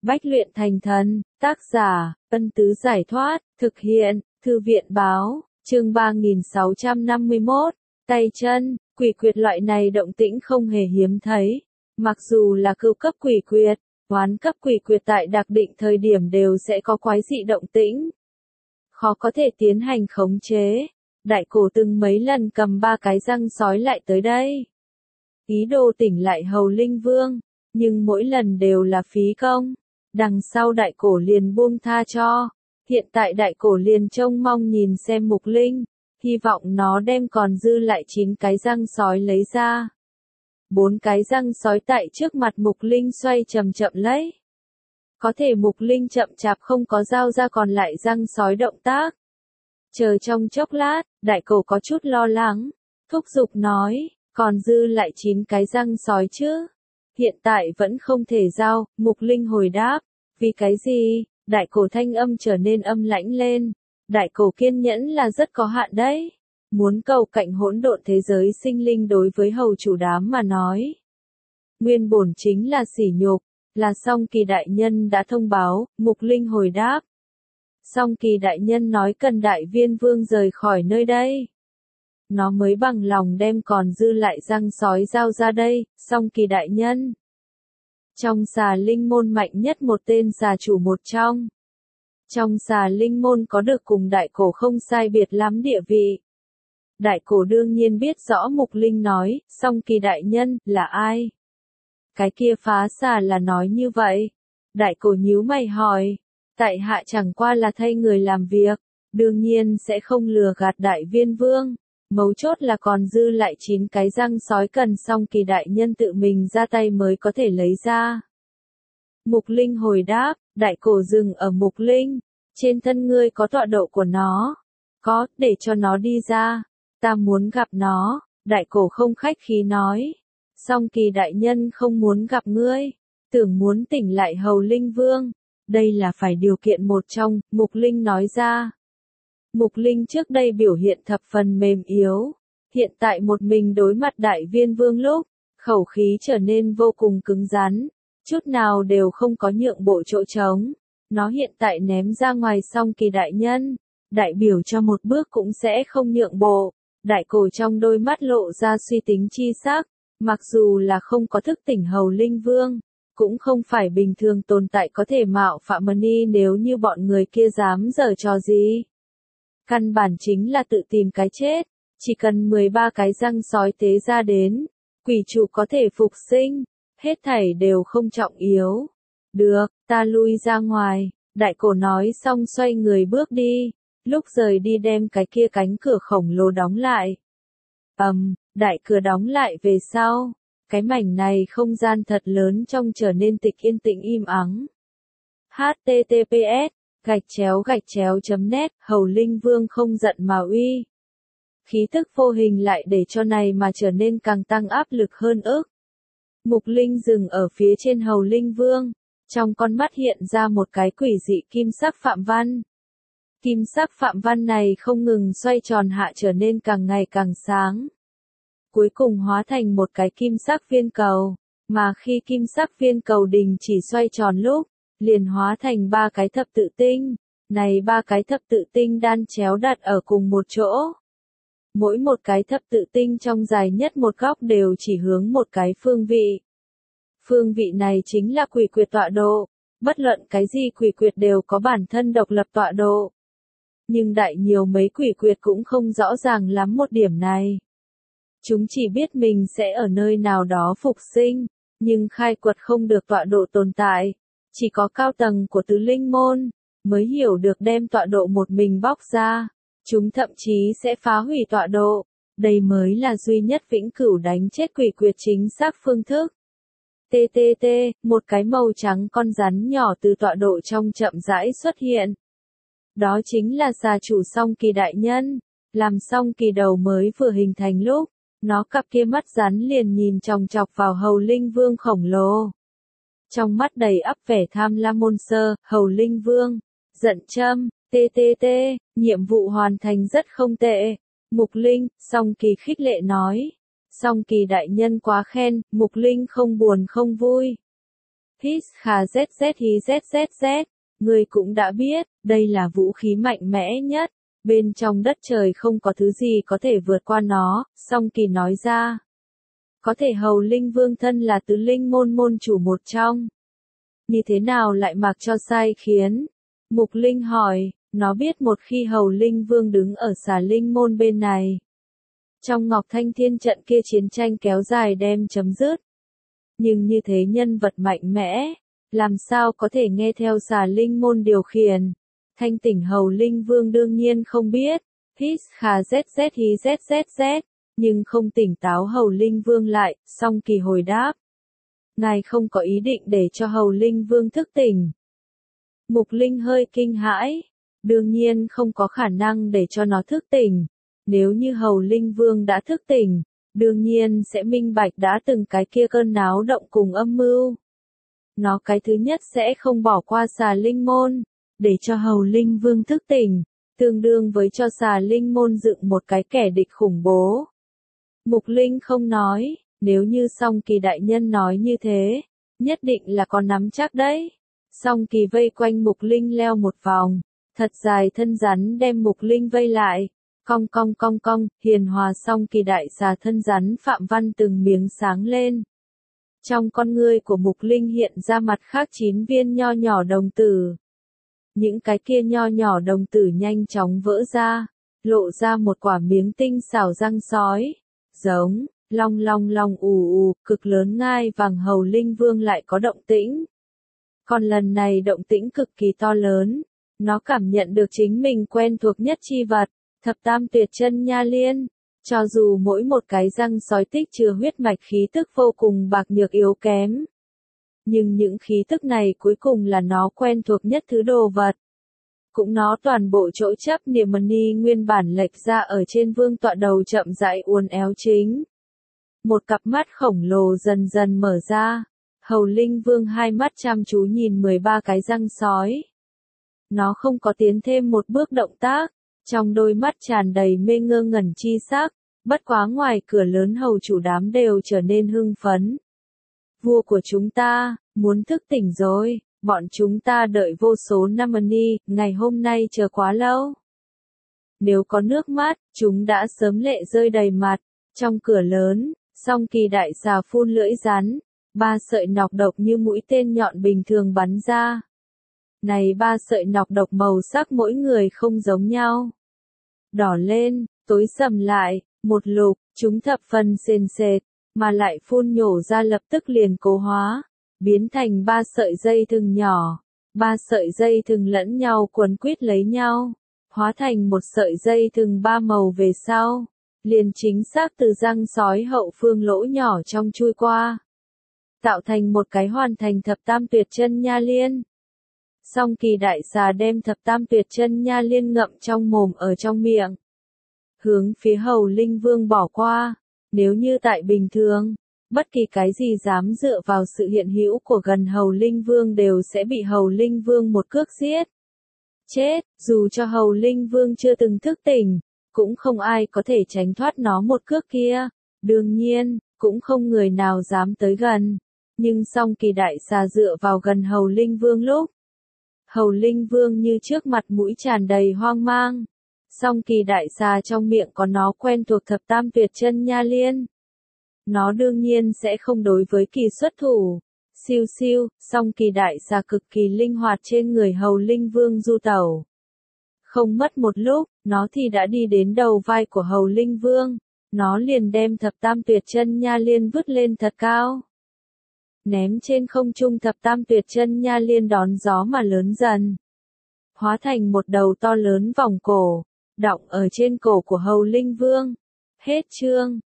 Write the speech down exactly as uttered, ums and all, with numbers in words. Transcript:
Bách luyện thành thần, tác giả, Ân Tứ Giải Thoát, thực hiện, Thư viện Báo, chương ba nghìn sáu trăm năm mươi mốt, tay chân, quỷ quyệt loại này động tĩnh không hề hiếm thấy. Mặc dù là cửu cấp quỷ quyệt, oán cấp quỷ quyệt tại đặc định thời điểm đều sẽ có quái dị động tĩnh. Khó có thể tiến hành khống chế. Đại cổ từng mấy lần cầm ba cái răng sói lại tới đây. Ý đồ tỉnh lại Hầu Linh Vương, nhưng mỗi lần đều là phí công. Đằng sau đại cổ liền buông tha cho. Hiện tại đại cổ liền trông mong nhìn xem Mục Linh, hy vọng nó đem còn dư lại chín cái răng sói lấy ra. Bốn cái răng sói tại trước mặt Mục Linh xoay chậm chậm lấy. Có thể Mục Linh chậm chạp không có giao ra còn lại răng sói động tác. Chờ trong chốc lát, đại cổ có chút lo lắng, thúc giục nói, còn dư lại chín cái răng sói chứ. Hiện tại vẫn không thể giao, Mục Linh hồi đáp, vì cái gì? Đại cổ thanh âm trở nên âm lãnh lên. Đại cổ kiên nhẫn là rất có hạn đấy. Muốn cầu cạnh hỗn độn thế giới sinh linh đối với hầu chủ đám mà nói. Nguyên bổn chính là sỉ nhục, là Song Kỳ đại nhân đã thông báo, Mục Linh hồi đáp. Song Kỳ đại nhân nói cần Đại Viên Vương rời khỏi nơi đây. Nó mới bằng lòng đem còn dư lại răng sói giao ra đây, Song Kỳ đại nhân. Trong xà linh môn mạnh nhất một tên xà chủ một trong. Trong xà linh môn có được cùng đại cổ không sai biệt lắm địa vị. Đại cổ đương nhiên biết rõ Mục Linh nói, Song Kỳ đại nhân, là ai? Cái kia phá xà là nói như vậy. Đại cổ nhíu mày hỏi, tại hạ chẳng qua là thay người làm việc, đương nhiên sẽ không lừa gạt Đại Viên Vương. Mấu chốt là còn dư lại chín cái răng sói cần Song Kỳ đại nhân tự mình ra tay mới có thể lấy ra. Mục Linh hồi đáp, đại cổ dừng ở Mục Linh, trên thân ngươi có tọa độ của nó. Có, để cho nó đi ra, ta muốn gặp nó. Đại cổ không khách khí nói, Song Kỳ đại nhân không muốn gặp ngươi, tưởng muốn tỉnh lại Hầu Linh Vương. Đây là phải điều kiện một trong, Mục Linh nói ra. Mục Linh trước đây biểu hiện thập phần mềm yếu, hiện tại một mình đối mặt Đại Viên Vương lúc, khẩu khí trở nên vô cùng cứng rắn, chút nào đều không có nhượng bộ chỗ trống. Nó hiện tại ném ra ngoài Song Kỳ đại nhân, đại biểu cho một bước cũng sẽ không nhượng bộ. Đại cổ trong đôi mắt lộ ra suy tính chi sắc, mặc dù là không có thức tỉnh Hầu Linh Vương, cũng không phải bình thường tồn tại có thể mạo phạm Mani nếu như bọn người kia dám giở trò gì. Căn bản chính là tự tìm cái chết, chỉ cần mười ba cái răng sói tế ra đến, quỷ chủ có thể phục sinh, hết thảy đều không trọng yếu. Được, ta lui ra ngoài, đại cổ nói xong xoay người bước đi, lúc rời đi đem cái kia cánh cửa khổng lồ đóng lại. Ầm, um, đại cửa đóng lại về sau, cái mảnh này không gian thật lớn trong trở nên tịch yên tĩnh im ắng. H T T P S gạch chéo gạch chéo chấm net, Hầu Linh Vương không giận mà uy. Khí tức vô hình lại để cho này mà trở nên càng tăng áp lực hơn ức. Mục Linh dừng ở phía trên Hầu Linh Vương, trong con mắt hiện ra một cái quỷ dị kim sắc phạm văn. Kim sắc phạm văn này không ngừng xoay tròn hạ trở nên càng ngày càng sáng. Cuối cùng hóa thành một cái kim sắc viên cầu, mà khi kim sắc viên cầu đình chỉ xoay tròn lúc, liền hóa thành ba cái thập tự tinh. Này ba cái thập tự tinh đan chéo đặt ở cùng một chỗ. Mỗi một cái thập tự tinh trong dài nhất một góc đều chỉ hướng một cái phương vị. Phương vị này chính là quỷ quyệt tọa độ. Bất luận cái gì quỷ quyệt đều có bản thân độc lập tọa độ. Nhưng đại nhiều mấy quỷ quyệt cũng không rõ ràng lắm một điểm này. Chúng chỉ biết mình sẽ ở nơi nào đó phục sinh, nhưng khai quật không được tọa độ tồn tại. Chỉ có cao tầng của tứ linh môn, mới hiểu được đem tọa độ một mình bóc ra. Chúng thậm chí sẽ phá hủy tọa độ. Đây mới là duy nhất vĩnh cửu đánh chết quỷ quyệt chính xác phương thức. T T T, một cái màu trắng con rắn nhỏ từ tọa độ trong chậm rãi xuất hiện. Đó chính là xà chủ Song Kỳ đại nhân. Làm Song Kỳ đầu mới vừa hình thành lúc, nó cặp kia mắt rắn liền nhìn chòng chọc vào Hầu Linh Vương khổng lồ. Trong mắt đầy ắp vẻ tham lam môn sơ, Hầu Linh Vương, giận châm, T T T, nhiệm vụ hoàn thành rất không tệ. Mục Linh, Song Kỳ khích lệ nói. Song Kỳ đại nhân quá khen, Mục Linh không buồn không vui. Hít kha zz hi zzz, ngươi cũng đã biết, đây là vũ khí mạnh mẽ nhất, bên trong đất trời không có thứ gì có thể vượt qua nó, Song Kỳ nói ra. Có thể Hầu Linh Vương thân là tứ linh môn môn chủ một trong. Như thế nào lại mặc cho sai khiến? Mục Linh hỏi, nó biết một khi Hầu Linh Vương đứng ở xà linh môn bên này. Trong Ngọc Thanh Thiên trận kia chiến tranh kéo dài đem chấm dứt. Nhưng như thế nhân vật mạnh mẽ, làm sao có thể nghe theo xà linh môn điều khiển? Thanh tỉnh Hầu Linh Vương đương nhiên không biết, hít kha zz hi zzz, nhưng không tỉnh táo Hầu Linh Vương lại, Song Kỳ hồi đáp. Ngài không có ý định để cho Hầu Linh Vương thức tỉnh. Mục Linh hơi kinh hãi, đương nhiên không có khả năng để cho nó thức tỉnh. Nếu như Hầu Linh Vương đã thức tỉnh, đương nhiên sẽ minh bạch đã từng cái kia cơn náo động cùng âm mưu. Nó cái thứ nhất sẽ không bỏ qua xà linh môn, để cho Hầu Linh Vương thức tỉnh, tương đương với cho xà linh môn dựng một cái kẻ địch khủng bố. Mục Linh không nói, nếu như Song Kỳ đại nhân nói như thế, nhất định là có nắm chắc đấy. Song Kỳ vây quanh Mục Linh leo một vòng, thật dài thân rắn đem Mục Linh vây lại. Cong cong cong cong, hiền hòa Song Kỳ đại xà thân rắn Phạm Văn từng miếng sáng lên. Trong con ngươi của Mục Linh hiện ra mặt khác chín viên nho nhỏ đồng tử. Những cái kia nho nhỏ đồng tử nhanh chóng vỡ ra, lộ ra một quả miếng tinh xảo răng sói. Giống, long long long ù ù, cực lớn ngai vàng Hầu Linh Vương lại có động tĩnh. Còn lần này động tĩnh cực kỳ to lớn, nó cảm nhận được chính mình quen thuộc nhất chi vật. Thập tam tuyệt chân nha liên, cho dù mỗi một cái răng sói tích chứa huyết mạch khí tức vô cùng bạc nhược yếu kém. Nhưng những khí tức này cuối cùng là nó quen thuộc nhất thứ đồ vật. Cũng nó toàn bộ chỗ chấp niệm mani nguyên bản lệch ra ở trên vương tọa đầu chậm rãi uốn éo chính. Một cặp mắt khổng lồ dần dần mở ra, Hầu Linh Vương hai mắt chăm chú nhìn mười ba cái răng sói. Nó không có tiến thêm một bước động tác. Trong đôi mắt tràn đầy mê ngơ ngẩn chi sắc, bất quá ngoài cửa lớn hầu chủ đám đều trở nên hưng phấn. Vua của chúng ta, muốn thức tỉnh rồi, bọn chúng ta đợi vô số năm ni, ngày hôm nay chờ quá lâu. Nếu có nước mắt, chúng đã sớm lệ rơi đầy mặt, trong cửa lớn, Song Kỳ đại xà phun lưỡi rắn, ba sợi nọc độc như mũi tên nhọn bình thường bắn ra. Này ba sợi nọc độc màu sắc mỗi người không giống nhau. Đỏ lên, tối sầm lại, một lục, chúng thập phần sền sệt, mà lại phun nhổ ra lập tức liền cố hóa, biến thành ba sợi dây thừng nhỏ. Ba sợi dây thừng lẫn nhau quấn quýt lấy nhau, hóa thành một sợi dây thừng ba màu về sau, liền chính xác từ răng sói hậu phương lỗ nhỏ trong chui qua. Tạo thành một cái hoàn thành thập tam tuyệt chân nha liên. Song Kỳ đại xà đem thập tam tuyệt chân nha liên ngậm trong mồm ở trong miệng. Hướng phía Hầu Linh Vương bỏ qua, nếu như tại bình thường, bất kỳ cái gì dám dựa vào sự hiện hữu của gần Hầu Linh Vương đều sẽ bị Hầu Linh Vương một cước giết. Chết, dù cho Hầu Linh Vương chưa từng thức tỉnh, cũng không ai có thể tránh thoát nó một cước kia, đương nhiên, cũng không người nào dám tới gần. Nhưng Song Kỳ đại xà dựa vào gần Hầu Linh Vương lúc, Hầu Linh Vương như trước mặt mũi tràn đầy hoang mang. Song Kỳ đại xà trong miệng có nó quen thuộc thập tam tuyệt chân nha liên. Nó đương nhiên sẽ không đối với kỳ xuất thủ. Siêu siêu, Song Kỳ đại xà cực kỳ linh hoạt trên người Hầu Linh Vương du tẩu. Không mất một lúc, nó thì đã đi đến đầu vai của Hầu Linh Vương. Nó liền đem thập tam tuyệt chân nha liên vứt lên thật cao. Ném trên không trung thập tam tuyệt chân nha liên đón gió mà lớn dần. Hóa thành một đầu to lớn vòng cổ, đọng ở trên cổ của Hầu Linh Vương. Hết chương.